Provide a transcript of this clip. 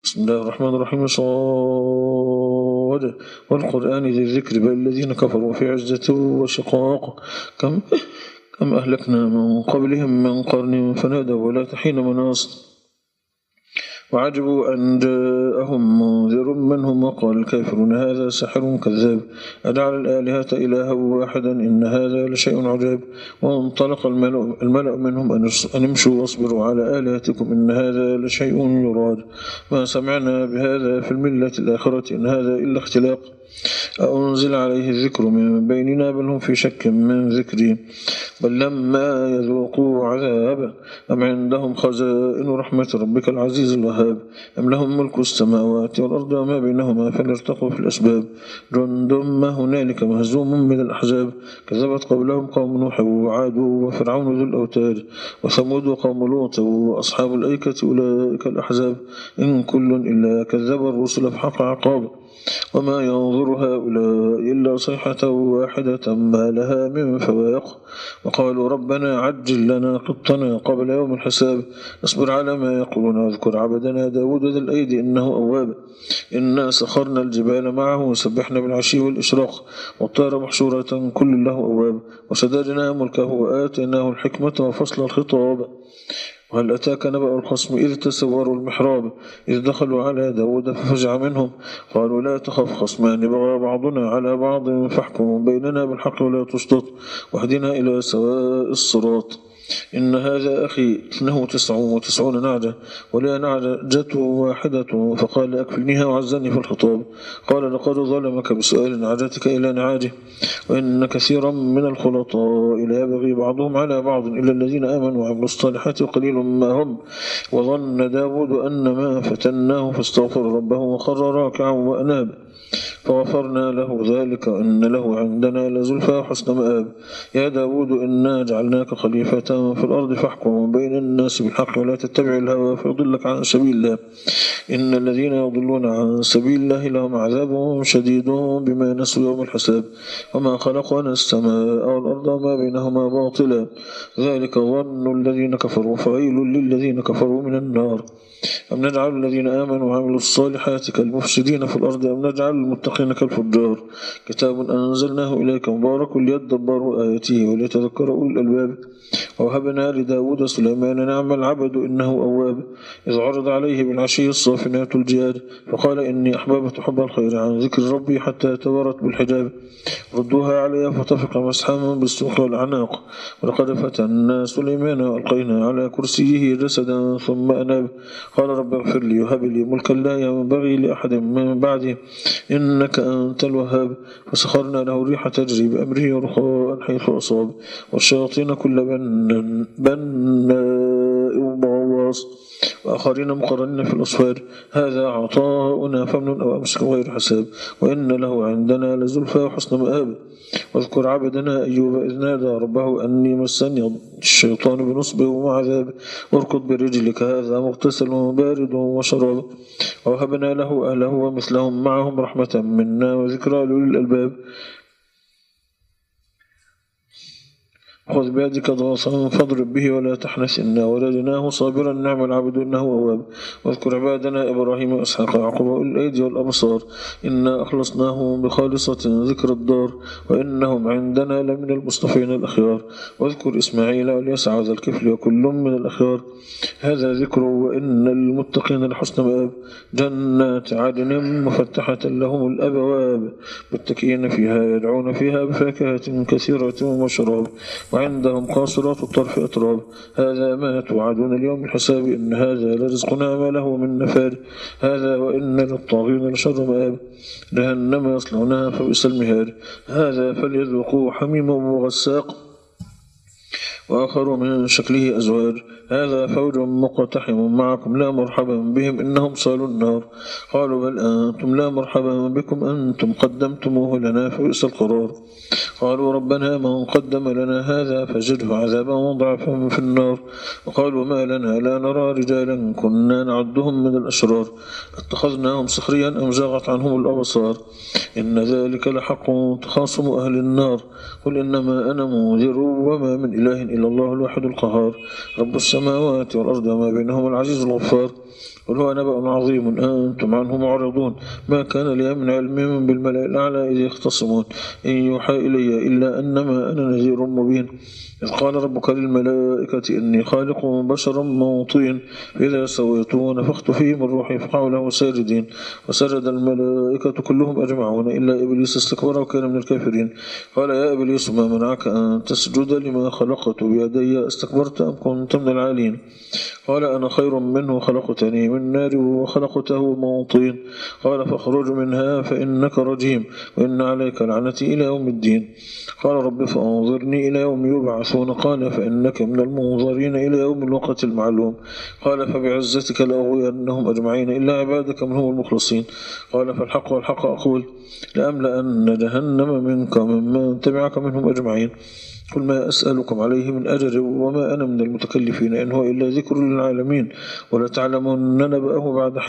بسم الله الرحمن الرحيم. صاد والقرآن ذي الذكر بل الذين كفروا في عزة وشقاق. كم أهلكنا من قبلهم من قرن فنادوا ولا حين مناص وعجبوا أن جاءهم منذر منهم وقال الكافرون هذا سحر كذاب أجعل الآلهة إلها واحدا إن هذا لشيء عجاب. وانطلق الملأ منهم أن امشوا واصبروا على آلهتكم إن هذا لشيء يراد ما سمعنا بهذا في الملة الآخرة إن هذا إلا اختلاق أنزل عليه الذكر من بيننا بل هم في شك من ذكري بل لما يذوقوا عذاب أم عندهم خزائن رحمة ربك العزيز الوهاب أم لهم ملك السماوات والأرض وما بينهما فليرتقوا في الأسباب جند ما هنالك مهزوم من الأحزاب كذبت قبلهم قوم نوح وعاد وفرعون ذو الأوتاد وثمود وقوم لوط وأصحاب الأيكة أولئك الأحزاب إن كل إلا كذب الرسل فحق عقاب وما ينظر هؤلاء إلا صيحة واحدة ما لها من فواق وقالوا ربنا عجل لنا قطنا قبل يوم الحساب اصبر على ما يقولون واذكر عبدنا داود ذي الأيدي إنه أواب إنا سخرنا الجبال معه وسبحنا بالعشي والإشراق والطير محشورة كل له أواب وشددنا ملكه وآتيناه الحكمة وفصل الخطاب وهل أتاك نبأ الخصم إذ تسوروا المحراب إذ دخلوا على داود ففزع منهم قالوا لا تخف خصمان بغى بعضنا على بعض فاحكم بيننا بالحق ولا تشطط واهدنا إلى سواء الصراط إن هذا أخي له 99 نعجة ولا نعجة واحدة فقال أكفلنيها وعزني في الخطاب قال لقد ظلمك بسؤال نعجتك إلى نعاجه وإن كثيرا من الخلطاء لا يبغي بعضهم على بعض إلا الذين آمنوا وعملوا الصالحات وقليل ما هم وظن داود أن ما فتناه فاستغفر ربه وخر راكعا وأناب فغفرنا له ذلك وإن له عندنا لزلفى وحسن مآب يا داود إنا جعلناك خليفة في الأرض فاحكم بين الناس بالحق ولا تتبع الهوى فيضلك عن سبيل الله إن الذين يضلون عن سبيل الله لهم عذاب شديد بما نسوا يوم الحساب وما خلقنا السماء والأرض وما بينهما باطلا ذلك ظن الذين كفروا فويل للذين كفروا من النار أم نجعل الذين آمنوا وعملوا الصالحات كالمفسدين في الأرض أم نجعل المتقين كالفجار كتاب أنزلناه إليك مبارك ليدبروا آياته وليتذكر أولي الألباب ووهبنا لداود سليمان نعم العبد إنه أواب إذ عرض عليه بالعشي الصافنات الجياد فقال إني أحببت حب الخير عن ذكر ربي حتى تورت بالحجاب ردوها علي فطفق مسحا بالسوق والعناق ولقد فتنا سليمان وألقينا على كرسيه جسدا ثم أناب قال رب اغفر لي وهب لي ملكا لا ينبغي لأحد من بعده إنك أنت الوهاب فسخرنا له الريح تجري بأمره رخاء حيث أصاب والشياطين كل بناء وغواص وآخرين مقرنين في الأصفار هذا عطاؤنا فمن أو أمسك غير حساب وإن له عندنا لزلفى وحسن مآب واذكر عبدنا أيوب إذ نادى ربه أني مسني الشيطان بنصب وعذاب واركض برجلك هذا مغتسل بارد وشراب ووهبنا له أهله ومثلهم معهم رحمة منا وذكرى لأولي الألباب خذ بيدك ضغصا فاضرب به ولا تحنث إنا ولدناه صابرا نعم العبد إنه أواب واذكر عبادنا إبراهيم وإسحاق ويعقوب وأولي الأيدي والأبصار إنا أخلصناهم بخالصة ذكر الدار وإنهم عندنا لمن المصطفين الأخيار واذكر إسماعيل واليسع وذا الكفل وكل من الأخيار هذا ذكر وإن المتقين لحسن مآب جنات عدن مفتحة لهم الأبواب متكئين فيها يدعون فيها بفاكهة كثيرة وشراب وعندهم قاصرات الطرف أتراب هذا ما توعدون اليوم الحساب إن هذا لرزقنا ما له من نفاد هذا وإن للطاغين لشر مآب جهنم يصلونها فبئس المهاد هذا فليذوقوا حميم وغساق وآخر من شكله أزواج هذا فوج مقتحم معكم لا مرحبا بهم إنهم صالوا النار قالوا بل أنتم لا مرحبا بكم أنتم قدمتموه لنا فبئس القرار قالوا ربنا من قدم لنا هذا فزده عذابا ضعفا في النار وقالوا ما لنا لا نرى رجالا كنا نعدهم من الأشرار اتخذناهم سخريا أم زاغت عنهم الأبصار إن ذلك لحق تخاصم أهل النار قل إنما أنا منذر وما من إله إلا الله الواحد القهار رب السماوات والأرض وما بينهما العزيز الغفار قل هو نبأ عظيم أنتم عنه معرضون ما كان لي من علم بالملأ الأعلى إذ يختصمون إن يوحى إلي إلا أنما أنا نذير مبين إذ قال ربك للملائكة إني خالق بشرا من طين فإذا سويته ونفخت فيه من روحي فقعوا له ساجدين وسجد الملائكة كلهم أجمعون إلا إبليس استكبر وكان من الكافرين قال يا إبليس ما منعك أن تسجد لما خلقت بيدي استكبرت أم كنت من العالين قال أنا خير منه خلقتني من نار وخلقته من طين قال فاخرج منها فإنك رجيم وإن عليك لعنتي إلى يوم الدين قال رب فأنظرني إلى يوم يبعثون قال فإنك من المنظرين إلى يوم الوقت المعلوم قال فبعزتك لأغوينهم أجمعين إلا عبادك منهم المخلصين قال فالحق والحق أقول لأملأن جهنم منك وممن تبعك منهم أجمعين قل ما أسألكم عليه من أجر وما أنا من المتكلفين إن هو إلا ذكر للعالمين ولا تعلمن نبأه بعد